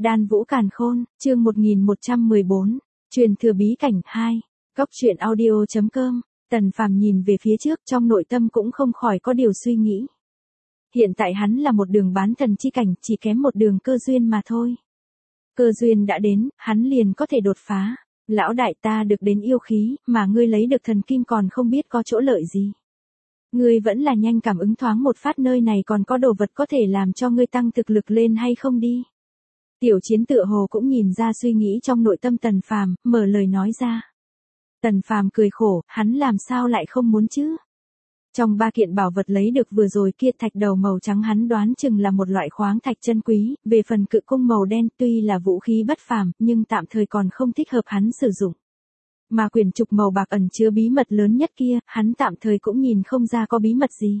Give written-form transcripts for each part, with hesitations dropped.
Đan Vũ Càn Khôn, chương 1114, truyền thừa bí cảnh 2, Góc truyện audio.com. Tần Phàm nhìn về phía trước, trong nội tâm cũng không khỏi có điều suy nghĩ. Hiện tại hắn là một đường bán thần chi cảnh, chỉ kém một đường cơ duyên mà thôi. Cơ duyên đã đến, hắn liền có thể đột phá. Lão đại, ta được đến yêu khí, mà ngươi lấy được thần kim còn không biết có chỗ lợi gì. Ngươi vẫn là nhanh cảm ứng thoáng một phát, nơi này còn có đồ vật có thể làm cho ngươi tăng thực lực lên hay không đi. Tiểu Chiến tựa hồ cũng nhìn ra suy nghĩ trong nội tâm Tần Phàm, mở lời nói ra. Tần Phàm cười khổ, hắn làm sao lại không muốn chứ? Trong ba kiện bảo vật lấy được vừa rồi kia, thạch đầu màu trắng hắn đoán chừng là một loại khoáng thạch chân quý, về phần cự cung màu đen tuy là vũ khí bất phàm, nhưng tạm thời còn không thích hợp hắn sử dụng. Mà quyển trục màu bạc ẩn chứa bí mật lớn nhất kia, hắn tạm thời cũng nhìn không ra có bí mật gì.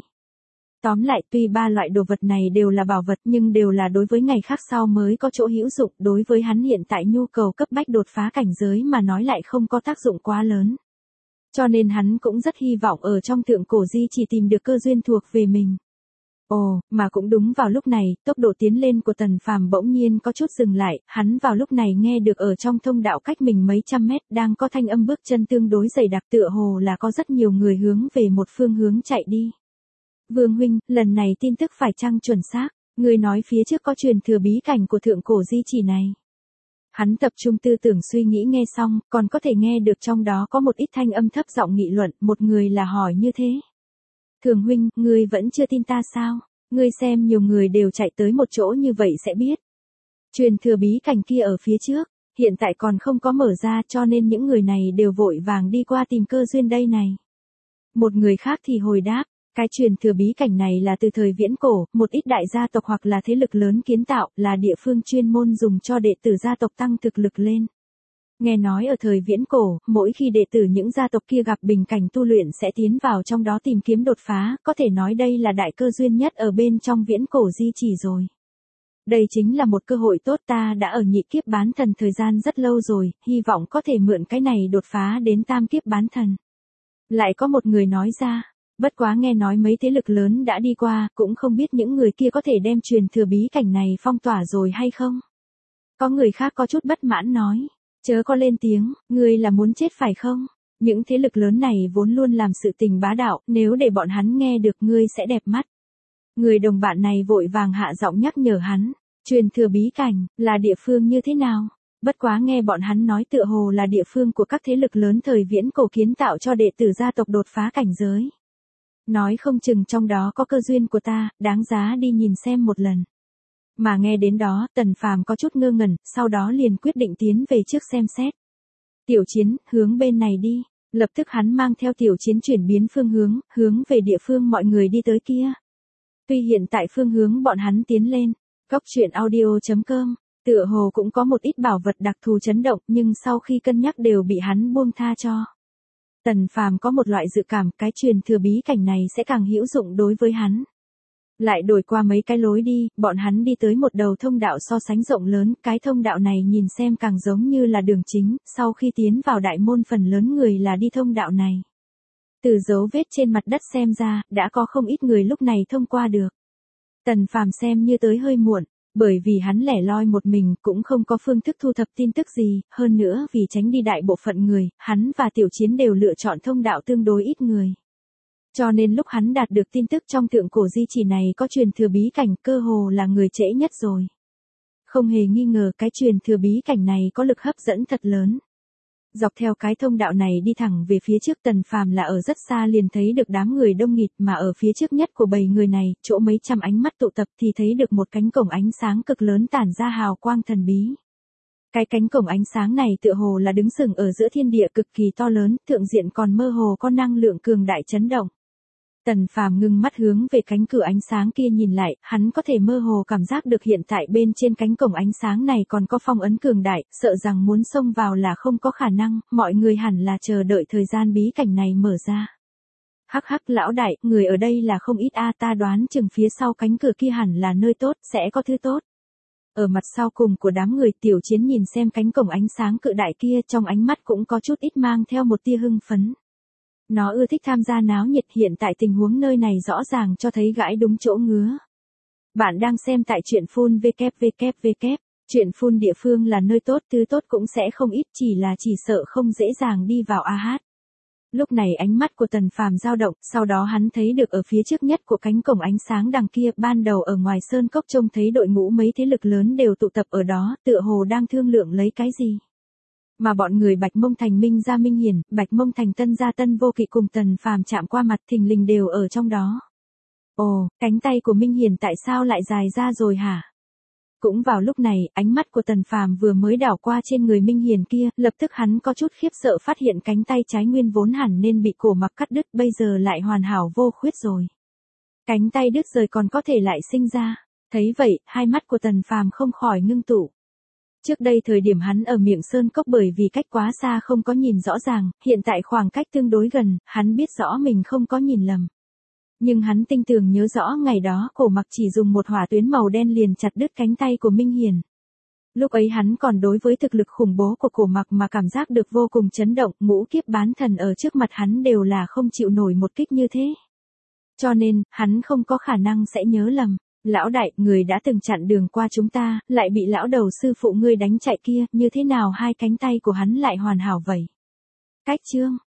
Tóm lại, tuy ba loại đồ vật này đều là bảo vật nhưng đều là đối với ngày khác sau mới có chỗ hữu dụng, đối với hắn hiện tại nhu cầu cấp bách đột phá cảnh giới mà nói lại không có tác dụng quá lớn. Cho nên hắn cũng rất hy vọng ở trong thượng cổ di chỉ tìm được cơ duyên thuộc về mình. Ồ, mà cũng đúng vào lúc này, tốc độ tiến lên của Tần Phàm bỗng nhiên có chút dừng lại, hắn vào lúc này nghe được ở trong thông đạo cách mình mấy trăm mét đang có thanh âm bước chân tương đối dày đặc, tựa hồ là có rất nhiều người hướng về một phương hướng chạy đi. Vương huynh, lần này tin tức phải chăng chuẩn xác, người nói phía trước có truyền thừa bí cảnh của thượng cổ di chỉ này. Hắn tập trung tư tưởng suy nghĩ, nghe xong, còn có thể nghe được trong đó có một ít thanh âm thấp giọng nghị luận, một người là hỏi như thế. Thường huynh, ngươi vẫn chưa tin ta sao? Ngươi xem nhiều người đều chạy tới một chỗ như vậy sẽ biết. Truyền thừa bí cảnh kia ở phía trước, hiện tại còn không có mở ra, cho nên những người này đều vội vàng đi qua tìm cơ duyên đây này. Một người khác thì hồi đáp, cái truyền thừa bí cảnh này là từ thời viễn cổ, một ít đại gia tộc hoặc là thế lực lớn kiến tạo, là địa phương chuyên môn dùng cho đệ tử gia tộc tăng thực lực lên. Nghe nói ở thời viễn cổ, mỗi khi đệ tử những gia tộc kia gặp bình cảnh tu luyện sẽ tiến vào trong đó tìm kiếm đột phá, có thể nói đây là đại cơ duyên nhất ở bên trong viễn cổ di chỉ rồi. Đây chính là một cơ hội tốt, ta đã ở nhị kiếp bán thần thời gian rất lâu rồi, hy vọng có thể mượn cái này đột phá đến tam kiếp bán thần. Lại có một người nói ra, bất quá nghe nói mấy thế lực lớn đã đi qua, cũng không biết những người kia có thể đem truyền thừa bí cảnh này phong tỏa rồi hay không. Có người khác có chút bất mãn nói. Chớ có lên tiếng, ngươi là muốn chết phải không? Những thế lực lớn này vốn luôn làm sự tình bá đạo, nếu để bọn hắn nghe được ngươi sẽ đẹp mắt. Người đồng bạn này vội vàng hạ giọng nhắc nhở hắn, truyền thừa bí cảnh, là địa phương như thế nào? Bất quá nghe bọn hắn nói tựa hồ là địa phương của các thế lực lớn thời viễn cổ kiến tạo cho đệ tử gia tộc đột phá cảnh giới. Nói không chừng trong đó có cơ duyên của ta, đáng giá đi nhìn xem một lần. Mà nghe đến đó, Tần Phàm có chút ngơ ngẩn, sau đó liền quyết định tiến về trước xem xét. Tiểu Chiến, hướng bên này đi. Lập tức hắn mang theo Tiểu Chiến chuyển biến phương hướng, hướng về địa phương mọi người đi tới kia. Tuy hiện tại phương hướng bọn hắn tiến lên, Góc truyện audio.com, tựa hồ cũng có một ít bảo vật đặc thù chấn động, nhưng sau khi cân nhắc đều bị hắn buông tha cho. Tần Phàm có một loại dự cảm, cái truyền thừa bí cảnh này sẽ càng hữu dụng đối với hắn. Lại đổi qua mấy cái lối đi, bọn hắn đi tới một đầu thông đạo so sánh rộng lớn, cái thông đạo này nhìn xem càng giống như là đường chính, sau khi tiến vào đại môn phần lớn người là đi thông đạo này. Từ dấu vết trên mặt đất xem ra, đã có không ít người lúc này thông qua được. Tần Phàm xem như tới hơi muộn, bởi vì hắn lẻ loi một mình, cũng không có phương thức thu thập tin tức gì, hơn nữa vì tránh đi đại bộ phận người, hắn và Tiểu Chiến đều lựa chọn thông đạo tương đối ít người. Cho nên lúc hắn đạt được tin tức trong thượng cổ di chỉ này có truyền thừa bí cảnh, cơ hồ là người trễ nhất rồi. Không hề nghi ngờ cái truyền thừa bí cảnh này có lực hấp dẫn thật lớn. Dọc theo cái thông đạo này đi thẳng về phía trước, Tần Phàm là ở rất xa liền thấy được đám người đông nghịt, mà ở phía trước nhất của bầy người này, chỗ mấy trăm ánh mắt tụ tập thì thấy được một cánh cổng ánh sáng cực lớn tản ra hào quang thần bí. Cái cánh cổng ánh sáng này tựa hồ là đứng sừng ở giữa thiên địa cực kỳ to lớn, thượng diện còn mơ hồ có năng lượng cường đại chấn động. Tần Phàm ngưng mắt hướng về cánh cửa ánh sáng kia nhìn lại, hắn có thể mơ hồ cảm giác được hiện tại bên trên cánh cổng ánh sáng này còn có phong ấn cường đại, sợ rằng muốn xông vào là không có khả năng, mọi người hẳn là chờ đợi thời gian bí cảnh này mở ra. Hắc hắc, lão đại, người ở đây là không ít a, ta đoán chừng phía sau cánh cửa kia hẳn là nơi tốt, sẽ có thứ tốt. Ở mặt sau cùng của đám người, Tiểu Chiến nhìn xem cánh cổng ánh sáng cự đại kia, trong ánh mắt cũng có chút ít mang theo một tia hưng phấn. Nó ưa thích tham gia náo nhiệt, hiện tại tình huống nơi này rõ ràng cho thấy gãi đúng chỗ ngứa. Bạn đang xem tại truyện full www. Chuyện phun địa phương là nơi tốt, thứ tốt cũng sẽ không ít, chỉ sợ không dễ dàng đi vào a hát. Lúc này ánh mắt của Tần Phàm dao động, sau đó hắn thấy được ở phía trước nhất của cánh cổng ánh sáng đằng kia, ban đầu ở ngoài sơn cốc trông thấy đội ngũ mấy thế lực lớn đều tụ tập ở đó, tựa hồ đang thương lượng lấy cái gì. Mà bọn người Bạch Mông Thành Minh gia Minh Hiển, Bạch Mông Thành Tân gia Tân Vô Kỵ cùng Tần Phàm chạm qua mặt thình lình đều ở trong đó. Ồ, cánh tay của Minh Hiển tại sao lại dài ra rồi hả? Cũng vào lúc này, ánh mắt của Tần Phàm vừa mới đảo qua trên người Minh Hiền kia, lập tức hắn có chút khiếp sợ phát hiện cánh tay trái nguyên vốn hẳn nên bị cổ mặc cắt đứt, bây giờ lại hoàn hảo vô khuyết rồi. Cánh tay đứt rời còn có thể lại sinh ra. Thấy vậy, hai mắt của Tần Phàm không khỏi ngưng tụ. Trước đây thời điểm hắn ở miệng sơn cốc bởi vì cách quá xa không có nhìn rõ ràng, hiện tại khoảng cách tương đối gần, hắn biết rõ mình không có nhìn lầm. Nhưng hắn tinh tường nhớ rõ ngày đó cổ mặc chỉ dùng một hỏa tuyến màu đen liền chặt đứt cánh tay của Minh Hiền. Lúc ấy hắn còn đối với thực lực khủng bố của cổ mặc mà cảm giác được vô cùng chấn động, ngũ kiếp bán thần ở trước mặt hắn đều là không chịu nổi một kích như thế. Cho nên, hắn không có khả năng sẽ nhớ lầm. Lão đại, người đã từng chặn đường qua chúng ta, lại bị lão đầu sư phụ ngươi đánh chạy kia, như thế nào hai cánh tay của hắn lại hoàn hảo vậy? Cách chương